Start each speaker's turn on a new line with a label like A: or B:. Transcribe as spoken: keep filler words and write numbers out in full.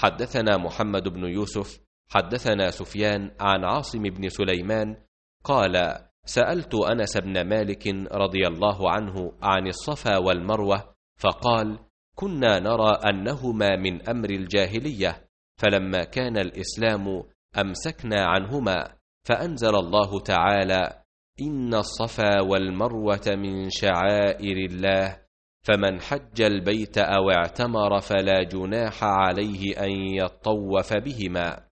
A: حدثنا محمد بن يوسف حدثنا سفيان عن عاصم بن سليمان قال: سألت أنس بن مالك رضي الله عنه عن الصفا والمروة، فقال: كنا نرى أنهما من أمر الجاهلية، فلما كان الإسلام أمسكنا عنهما، فأنزل الله تعالى: إن الصفا والمروة من شعائر الله، فمن حج البيت أو اعتمر فلا جناح عليه أن يطوف بهما.